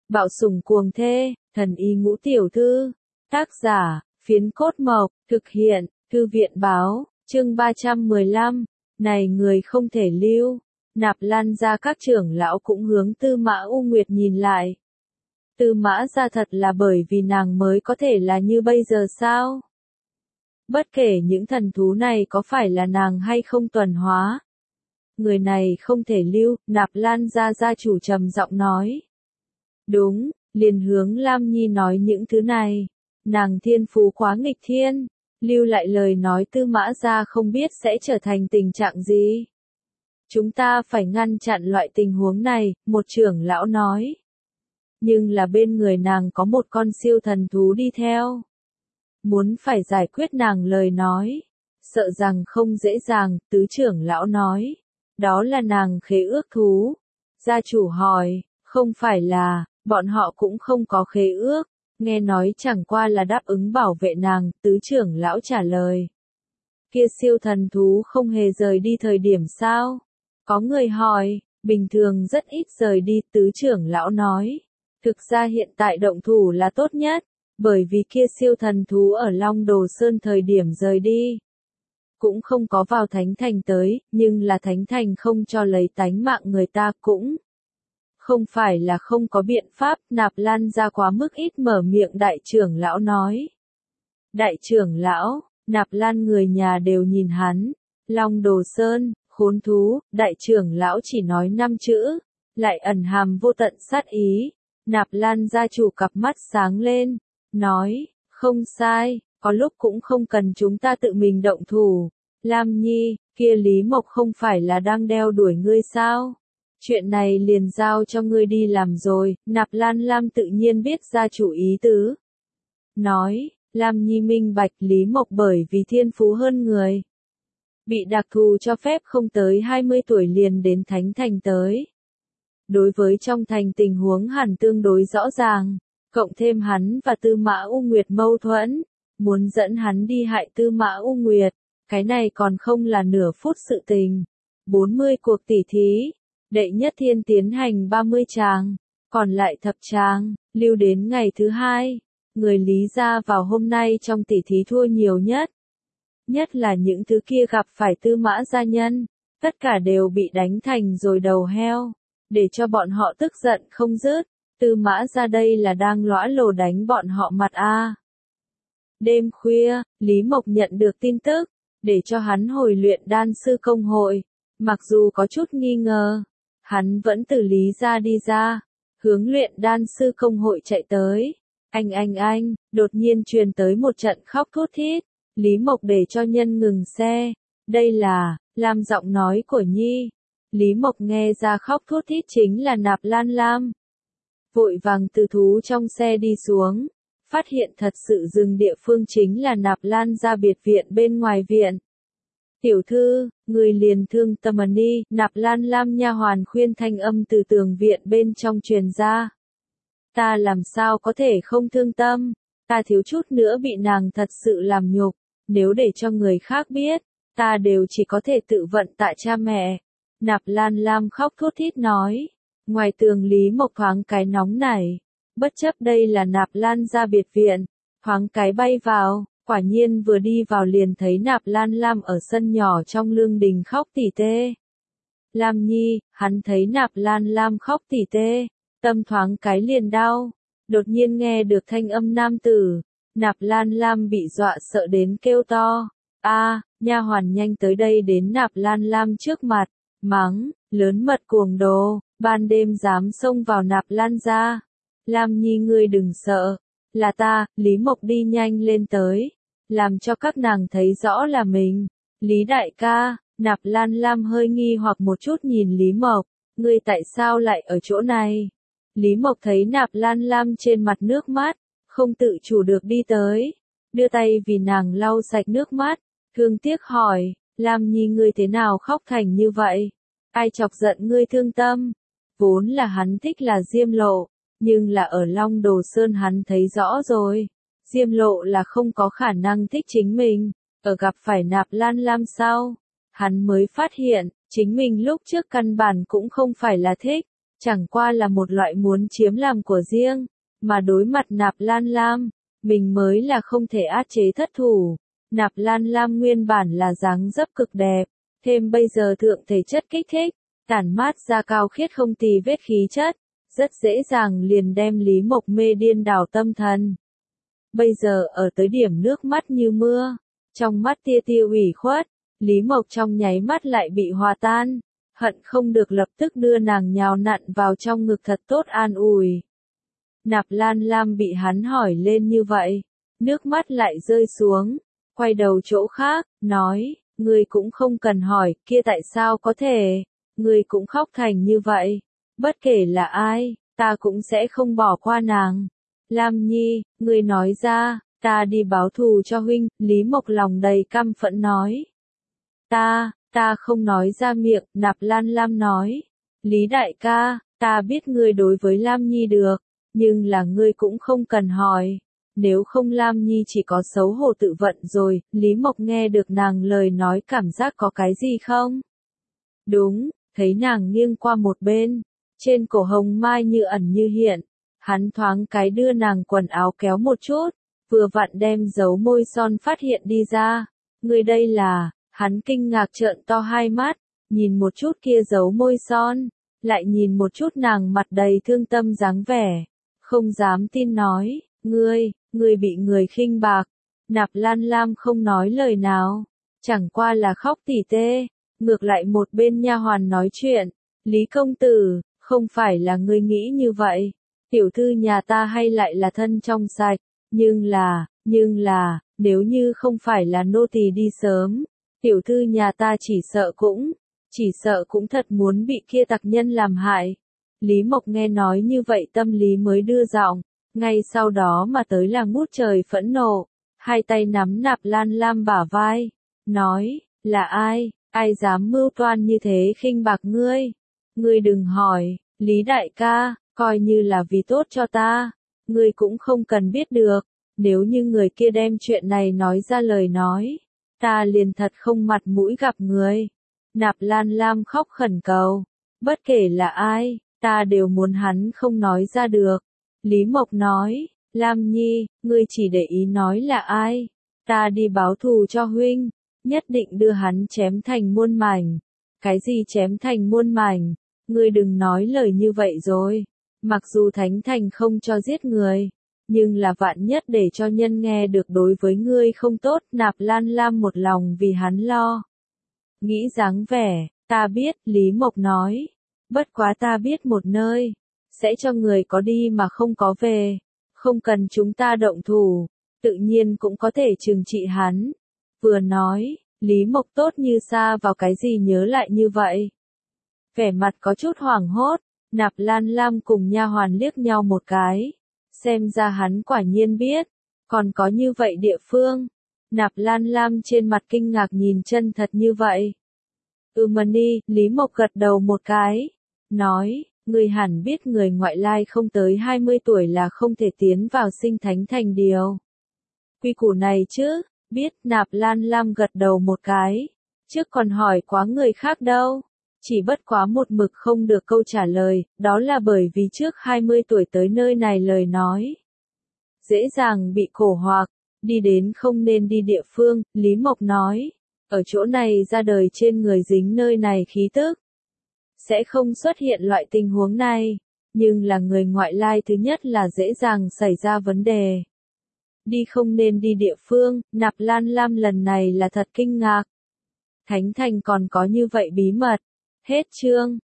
Bạo sủng cuồng thê, thần y ngũ tiểu thư. Tác giả, Phiến Cốt Mộc, thực hiện, Thư viện báo, chương 315. Này người không thể lưu. Nạp Lan gia các trưởng lão cũng hướng Tư Mã U Nguyệt nhìn lại. Tư Mã gia thật là bởi vì nàng mới có thể là như bây giờ sao? Bất kể những thần thú này có phải là nàng hay không tuần hóa. Người này không thể lưu, Nạp Lan gia gia chủ trầm giọng nói. Đúng, liền hướng Lam Nhi nói những thứ này. Nàng thiên phú quá nghịch thiên, lưu lại lời nói Tư Mã gia không biết sẽ trở thành tình trạng gì. Chúng ta phải ngăn chặn loại tình huống này, một trưởng lão nói. Nhưng là bên người nàng có một con siêu thần thú đi theo. Muốn phải giải quyết nàng lời nói. Sợ rằng không dễ dàng, tứ trưởng lão nói. Đó là nàng khế ước thú. Gia chủ hỏi, không phải là, bọn họ cũng không có khế ước. Nghe nói chẳng qua là đáp ứng bảo vệ nàng, tứ trưởng lão trả lời. Kia siêu thần thú không hề rời đi thời điểm sao? Có người hỏi, bình thường rất ít rời đi, tứ trưởng lão nói. Thực ra hiện tại động thủ là tốt nhất, bởi vì kia siêu thần thú ở Long Đồ Sơn thời điểm rời đi. Cũng không có vào Thánh Thành tới, nhưng là Thánh Thành không cho lấy tánh mạng người ta cũng. Không phải là không có biện pháp, Nạp Lan ra quá mức ít mở miệng đại trưởng lão nói. Đại trưởng lão, Nạp Lan người nhà đều nhìn hắn. Long Đồ Sơn, khốn thú, đại trưởng lão chỉ nói 5 chữ, lại ẩn hàm vô tận sát ý. Nạp Lan gia chủ cặp mắt sáng lên, nói, không sai, có lúc cũng không cần chúng ta tự mình động thủ. Lam Nhi, kia Lý Mộc không phải là đang đeo đuổi ngươi sao? Chuyện này liền giao cho ngươi đi làm rồi, Nạp Lan Lam tự nhiên biết gia chủ ý tứ. Nói, Lam Nhi minh bạch Lý Mộc bởi vì thiên phú hơn người. Bị đặc thù cho phép không tới 20 tuổi liền đến Thánh Thành tới. Đối với trong thành tình huống hẳn tương đối rõ ràng, cộng thêm hắn và Tư Mã U Nguyệt mâu thuẫn, muốn dẫn hắn đi hại Tư Mã U Nguyệt, cái này còn không là nửa phút sự tình. 40 cuộc tỉ thí, đệ nhất thiên tiến hành 30 tràng, còn lại thập tràng, lưu đến ngày thứ 2, người Lý gia vào hôm nay trong tỉ thí thua nhiều nhất. Nhất là những thứ kia gặp phải Tư Mã gia nhân, tất cả đều bị đánh thành rồi đầu heo. Để cho bọn họ tức giận không dứt, Tư Mã ra đây là đang lõa lồ đánh bọn họ mặt a. Đêm khuya, Lý Mộc nhận được tin tức, để cho hắn hồi luyện đan sư công hội. Mặc dù có chút nghi ngờ, hắn vẫn từ Lý ra đi ra, hướng luyện đan sư công hội chạy tới. Anh, đột nhiên truyền tới một trận khóc thút thít. Lý Mộc để cho nhân ngừng xe. Đây là, Lam giọng nói của Nhi. Lý Mộc nghe ra khóc thút thít chính là Nạp Lan Lam. Vội vàng từ thú trong xe đi xuống, phát hiện thật sự dừng địa phương chính là Nạp Lan gia biệt viện bên ngoài viện. Tiểu thư, người liền thương tâm đi, Nạp Lan Lam nha hoàn khuyên thanh âm từ tường viện bên trong truyền ra. Ta làm sao có thể không thương tâm, ta thiếu chút nữa bị nàng thật sự làm nhục, nếu để cho người khác biết, ta đều chỉ có thể tự vận tại cha mẹ. Nạp Lan Lam khóc thút thít nói, ngoài tường Lý Mộc thoáng cái nóng nảy, bất chấp đây là Nạp Lan gia biệt viện, thoáng cái bay vào, quả nhiên vừa đi vào liền thấy Nạp Lan Lam ở sân nhỏ trong lương đình khóc tỉ tê. Lam Nhi, hắn thấy Nạp Lan Lam khóc tỉ tê, tâm thoáng cái liền đau, đột nhiên nghe được thanh âm nam tử, Nạp Lan Lam bị dọa sợ đến kêu to, nha hoàn nhanh tới đây đến Nạp Lan Lam trước mặt. Mắng, lớn mật cuồng đồ, ban đêm dám xông vào Nạp Lan gia. Lam Nhi ngươi đừng sợ, là ta, Lý Mộc đi nhanh lên tới, làm cho các nàng thấy rõ là mình. Lý đại ca, Nạp Lan Lam hơi nghi hoặc một chút nhìn Lý Mộc, ngươi tại sao lại ở chỗ này? Lý Mộc thấy Nạp Lan Lam trên mặt nước mắt, không tự chủ được đi tới, đưa tay vì nàng lau sạch nước mắt, thương tiếc hỏi. Lam Nhi ngươi thế nào khóc thành như vậy? Ai chọc giận ngươi thương tâm? Vốn là hắn thích là Diêm Lộ, nhưng là ở Long Đồ Sơn hắn thấy rõ rồi. Diêm Lộ là không có khả năng thích chính mình, ở gặp phải Nạp Lan Lam sau. Hắn mới phát hiện, chính mình lúc trước căn bản cũng không phải là thích, chẳng qua là một loại muốn chiếm làm của riêng, mà đối mặt Nạp Lan Lam, mình mới là không thể áp chế thất thủ. Nạp Lan Lam nguyên bản là dáng dấp cực đẹp, thêm bây giờ thượng thể chất kích thích, tản mát ra cao khiết không tì vết khí chất, rất dễ dàng liền đem Lý Mộc mê điên đảo tâm thần. Bây giờ ở tới điểm nước mắt như mưa, trong mắt tia tia ủy khuất, Lý Mộc trong nháy mắt lại bị hòa tan, hận không được lập tức đưa nàng nhào nặn vào trong ngực thật tốt an ủi. Nạp Lan Lam bị hắn hỏi lên như vậy, nước mắt lại rơi xuống, quay đầu chỗ khác, nói, ngươi cũng không cần hỏi, kia tại sao có thể, ngươi cũng khóc thành như vậy, bất kể là ai, ta cũng sẽ không bỏ qua nàng. Lam Nhi, ngươi nói ra, ta đi báo thù cho huynh, Lý Mộc lòng đầy căm phẫn nói. Ta không nói ra miệng, Nạp Lan Lam nói. Lý đại ca, ta biết ngươi đối với Lam Nhi được, nhưng là ngươi cũng không cần hỏi. Nếu không Lam Nhi chỉ có xấu hổ tự vận rồi, Lý Mộc nghe được nàng lời nói cảm giác có cái gì không? Đúng, thấy nàng nghiêng qua một bên, trên cổ hồng mai như ẩn như hiện, hắn thoáng cái đưa nàng quần áo kéo một chút, vừa vặn đem dấu môi son phát hiện đi ra. Người đây là, hắn kinh ngạc trợn to hai mắt, nhìn một chút kia dấu môi son, lại nhìn một chút nàng mặt đầy thương tâm dáng vẻ, không dám tin nói, ngươi bị người khinh bạc. Nạp Lan Lam không nói lời nào, chẳng qua là khóc tỉ tê, ngược lại một bên nha hoàn nói chuyện, Lý công tử, không phải là ngươi nghĩ như vậy, tiểu thư nhà ta hay lại là thân trong sạch, nhưng là, nếu như không phải là nô tỳ đi sớm, tiểu thư nhà ta chỉ sợ cũng thật muốn bị kia tặc nhân làm hại. Lý Mộc nghe nói như vậy tâm lý mới đưa giọng, ngay sau đó mà tới là ngút trời phẫn nộ, hai tay nắm Nạp Lan Lam bả vai, nói, là ai dám mưu toan như thế khinh bạc ngươi? Ngươi đừng hỏi, Lý đại ca, coi như là vì tốt cho ta, ngươi cũng không cần biết được, nếu như người kia đem chuyện này nói ra lời nói, ta liền thật không mặt mũi gặp người. Nạp Lan Lam khóc khẩn cầu, bất kể là ai, ta đều muốn hắn không nói ra được. Lý Mộc nói, Lam Nhi, ngươi chỉ để ý nói là ai, ta đi báo thù cho huynh, nhất định đưa hắn chém thành muôn mảnh. Cái gì chém thành muôn mảnh, ngươi đừng nói lời như vậy rồi, mặc dù Thánh Thành không cho giết người, nhưng là vạn nhất để cho nhân nghe được đối với ngươi không tốt. Nạp Lan Lam một lòng vì hắn lo. Nghĩ dáng vẻ, ta biết, Lý Mộc nói, bất quá ta biết một nơi, sẽ cho người có đi mà không có về, không cần chúng ta động thủ, tự nhiên cũng có thể trừng trị hắn. Vừa nói, Lý Mộc tốt như xa vào cái gì nhớ lại như vậy. Vẻ mặt có chút hoảng hốt, Nạp Lan Lam cùng nha hoàn liếc nhau một cái, xem ra hắn quả nhiên biết, còn có như vậy địa phương. Nạp Lan Lam trên mặt kinh ngạc nhìn chân thật như vậy. Mani, Lý Mộc gật đầu một cái, nói, người hẳn biết người ngoại lai không tới 20 tuổi là không thể tiến vào Sinh Thánh Thành điều. Quy củ này chứ, biết. Nạp Lan Lam gật đầu một cái, trước còn hỏi quá người khác đâu, chỉ bất quá một mực không được câu trả lời, đó là bởi vì trước 20 tuổi tới nơi này lời nói. Dễ dàng bị cổ hoặc, đi đến không nên đi địa phương. Lý Mộc nói, ở chỗ này ra đời trên người dính nơi này khí tức, sẽ không xuất hiện loại tình huống này, nhưng là người ngoại lai thứ nhất là dễ dàng xảy ra vấn đề. Đi không nên đi địa phương, Nạp Lan Lam lần này là thật kinh ngạc. Thánh Thành còn có như vậy bí mật. Hết chương.